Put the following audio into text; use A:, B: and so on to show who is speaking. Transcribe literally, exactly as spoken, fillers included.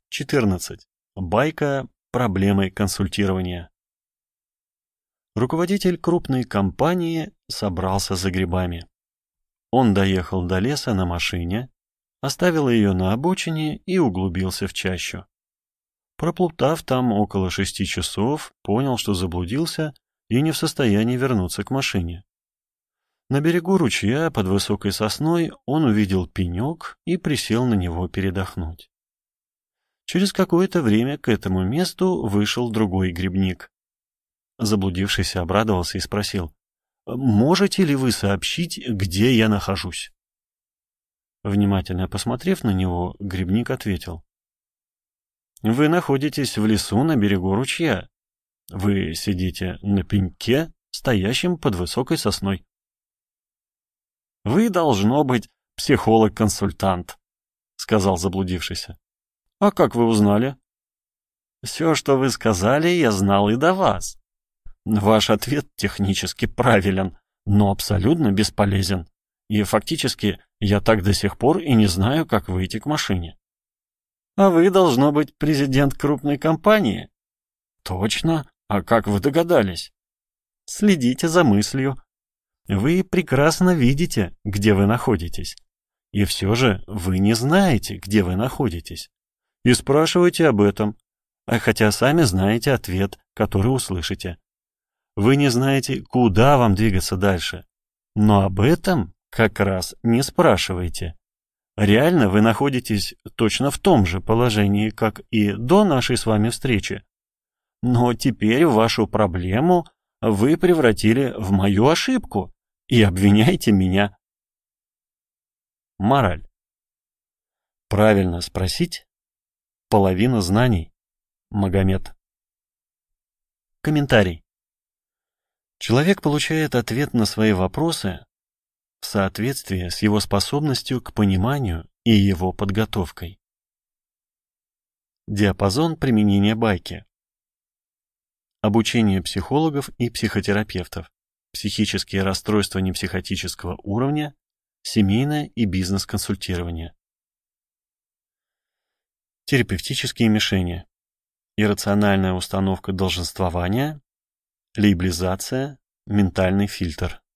A: четырнадцать. Байка проблемы консультирования. Руководитель крупной компании собрался за грибами. Он доехал до леса на машине, оставил ее на обочине и углубился в чащу. Проплутав там около шести часов, понял, что заблудился и не в состоянии вернуться к машине. На берегу ручья под высокой сосной он увидел пенек и присел на него передохнуть. Через какое-то время к этому месту вышел другой грибник. Заблудившийся обрадовался и спросил: «Можете ли вы сообщить, где я нахожусь?» Внимательно посмотрев на него, грибник ответил: «Вы находитесь в лесу на берегу ручья. Вы сидите на пеньке, стоящем под высокой сосной». «Вы, должно быть, психолог-консультант», — сказал заблудившийся. «А как вы узнали?» «Все, что вы сказали, я знал и до вас. Ваш ответ технически правилен, но абсолютно бесполезен. И фактически я так до сих пор и не знаю, как выйти к машине». «А вы, должно быть, президент крупной компании?» «Точно. А как вы догадались?» «Следите за мыслью. Вы прекрасно видите, где вы находитесь. И все же вы не знаете, где вы находитесь. И спрашивайте об этом, а хотя сами знаете ответ, который услышите. Вы не знаете, куда вам двигаться дальше, но об этом как раз не спрашивайте. Реально вы находитесь точно в том же положении, как и до нашей с вами встречи. Но теперь вашу проблему вы превратили в мою ошибку и обвиняете меня. Мораль. Правильно спросить — половина знаний. Магомед. Комментарий. Человек получает ответ на свои вопросы в соответствии с его способностью к пониманию и его подготовкой. Диапазон применения байки. Обучение психологов и психотерапевтов. Психические расстройства непсихотического уровня. Семейное и бизнес-консультирование. Терапевтические мишени. Иррациональная установка долженствования. Лейблизация. Ментальный фильтр.